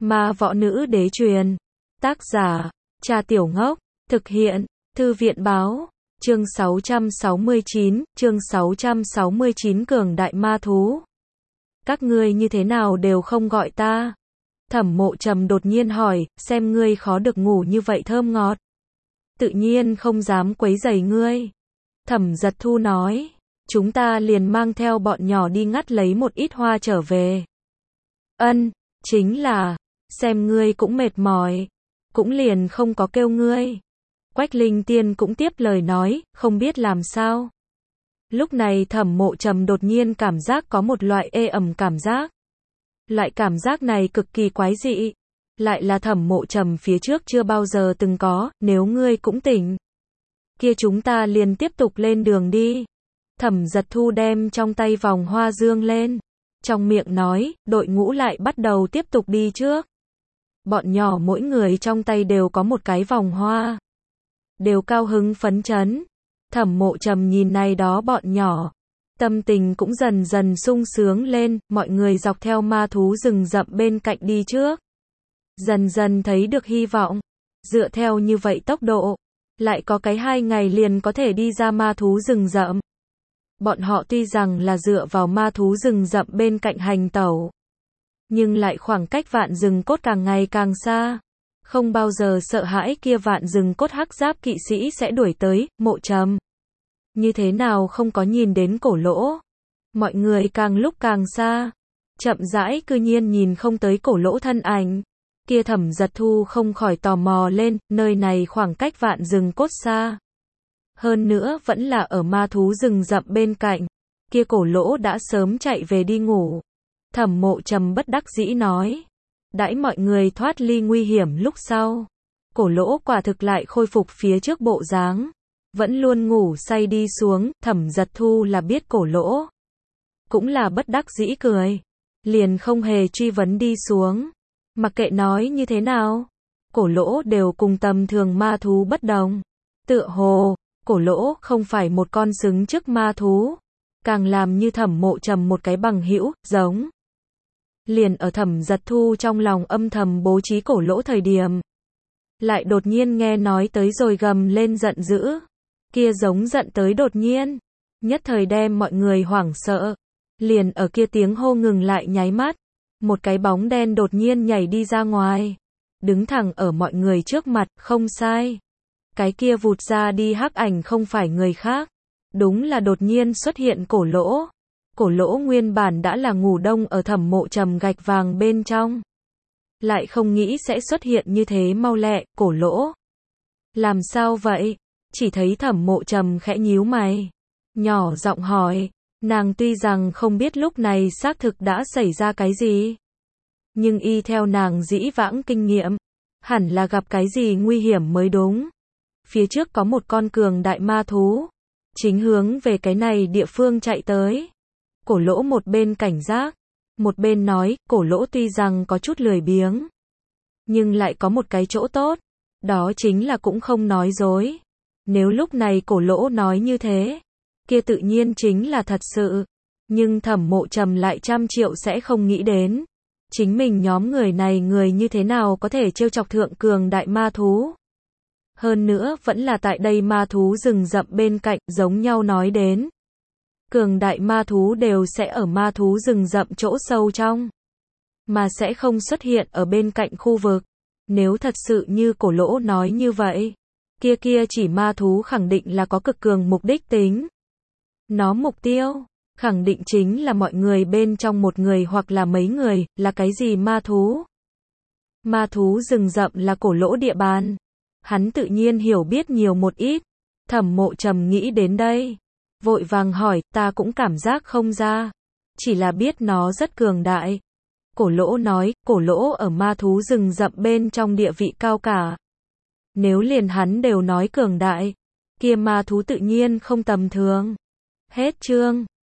Ma võ nữ đế truyền. Tác giả, Trà Tiểu Ngốc. Thực hiện, Thư viện báo. Chương 669, cường đại ma thú. Các ngươi như thế nào đều không gọi ta? Thẩm Mộ Trầm đột nhiên hỏi, xem ngươi khó được ngủ như vậy thơm ngọt. Tự nhiên không dám quấy rầy ngươi. Thẩm Giật Thu nói, chúng ta liền mang theo bọn nhỏ đi ngắt lấy một ít hoa trở về. Ân, chính là, xem ngươi cũng mệt mỏi, cũng liền không có kêu ngươi. Quách Linh Tiên cũng tiếp lời nói, không biết làm sao. Lúc này Thẩm Mộ Trầm đột nhiên cảm giác có một loại ê ẩm cảm giác. Loại cảm giác này cực kỳ quái dị. Lại là Thẩm Mộ Trầm phía trước chưa bao giờ từng có, nếu ngươi cũng tỉnh. Kia chúng ta liền tiếp tục lên đường đi. Thẩm Giật Thu đem trong tay vòng hoa dương lên. Trong miệng nói, đội ngũ lại bắt đầu tiếp tục đi trước. Bọn nhỏ mỗi người trong tay đều có một cái vòng hoa. Đều cao hứng phấn chấn. Thẩm Mộ Trầm nhìn này đó bọn nhỏ. Tâm tình cũng dần dần sung sướng lên, mọi người dọc theo ma thú rừng rậm bên cạnh đi trước. Dần dần thấy được hy vọng. Dựa theo như vậy tốc độ, lại có cái 2 ngày liền có thể đi ra ma thú rừng rậm. Bọn họ tuy rằng là dựa vào ma thú rừng rậm bên cạnh hành tẩu, nhưng lại khoảng cách vạn rừng cốt càng ngày càng xa. Không bao giờ sợ hãi kia vạn rừng cốt hắc giáp kỵ sĩ sẽ đuổi tới. Mộ Trầm như thế nào không có nhìn đến Cổ Lỗ. Mọi người càng lúc càng xa, chậm rãi cư nhiên nhìn không tới Cổ Lỗ thân ảnh. Kia Thẩm Giật Thu không khỏi tò mò lên, nơi này khoảng cách vạn rừng cốt xa. Hơn nữa vẫn là ở ma thú rừng rậm bên cạnh. Kia Cổ Lỗ đã sớm chạy về đi ngủ. Thẩm Mộ Trầm bất đắc dĩ nói. Đãi mọi người thoát ly nguy hiểm lúc sau. Cổ Lỗ quả thực lại khôi phục phía trước bộ dáng. Vẫn luôn ngủ say đi xuống. Thẩm Giật Thu là biết Cổ Lỗ. Cũng là bất đắc dĩ cười. Liền không hề truy vấn đi xuống. Mặc kệ nói như thế nào, Cổ Lỗ đều cùng tầm thường ma thú bất đồng. Tựa hồ, Cổ Lỗ không phải một con xứng trước ma thú, càng làm như Thẩm Mộ Trầm một cái bằng hữu, giống. Liền ở Thẩm Giật Thu trong lòng âm thầm bố trí Cổ Lỗ thời điểm, lại đột nhiên nghe nói tới rồi gầm lên giận dữ. Kia giống giận tới đột nhiên, nhất thời đem mọi người hoảng sợ. Liền ở kia tiếng hô ngừng lại nháy mắt, một cái bóng đen đột nhiên nhảy đi ra ngoài, đứng thẳng ở mọi người trước mặt. Không sai, cái kia vụt ra đi hắc ảnh không phải người khác, đúng là đột nhiên xuất hiện Cổ Lỗ. Cổ Lỗ nguyên bản đã là ngủ đông ở Thẩm Mộ Trầm gạch vàng bên trong, lại không nghĩ sẽ xuất hiện như thế mau lẹ. Cổ Lỗ, làm sao vậy? Chỉ thấy Thẩm Mộ Trầm khẽ nhíu mày, nhỏ giọng hỏi. Nàng tuy rằng không biết lúc này xác thực đã xảy ra cái gì, nhưng y theo nàng dĩ vãng kinh nghiệm, hẳn là gặp cái gì nguy hiểm mới đúng. Phía trước có một con cường đại ma thú, chính hướng về cái này địa phương chạy tới. Cổ Lỗ một bên cảnh giác, một bên nói. Cổ Lỗ tuy rằng có chút lười biếng, nhưng lại có một cái chỗ tốt, đó chính là cũng không nói dối. Nếu lúc này Cổ Lỗ nói như thế, kia tự nhiên chính là thật sự. Nhưng Thẩm Mộ Trầm lại trăm triệu sẽ không nghĩ đến, chính mình nhóm người này người như thế nào có thể trêu chọc thượng cường đại ma thú. Hơn nữa vẫn là tại đây ma thú rừng rậm bên cạnh. Giống nhau nói đến, cường đại ma thú đều sẽ ở ma thú rừng rậm chỗ sâu trong, mà sẽ không xuất hiện ở bên cạnh khu vực. Nếu thật sự như Cổ Lỗ nói như vậy, kia chỉ ma thú khẳng định là có cực cường mục đích tính. Nó mục tiêu, khẳng định chính là mọi người bên trong một người hoặc là mấy người. Là cái gì ma thú? Ma thú rừng rậm là Cổ Lỗ địa bàn. Hắn tự nhiên hiểu biết nhiều một ít. Thẩm Mộ Trầm nghĩ đến đây, vội vàng hỏi. Ta cũng cảm giác không ra, chỉ là biết nó rất cường đại. Cổ Lỗ nói. Cổ Lỗ ở ma thú rừng rậm bên trong địa vị cao cả. Nếu liền hắn đều nói cường đại, kia ma thú tự nhiên không tầm thường. Hết chương.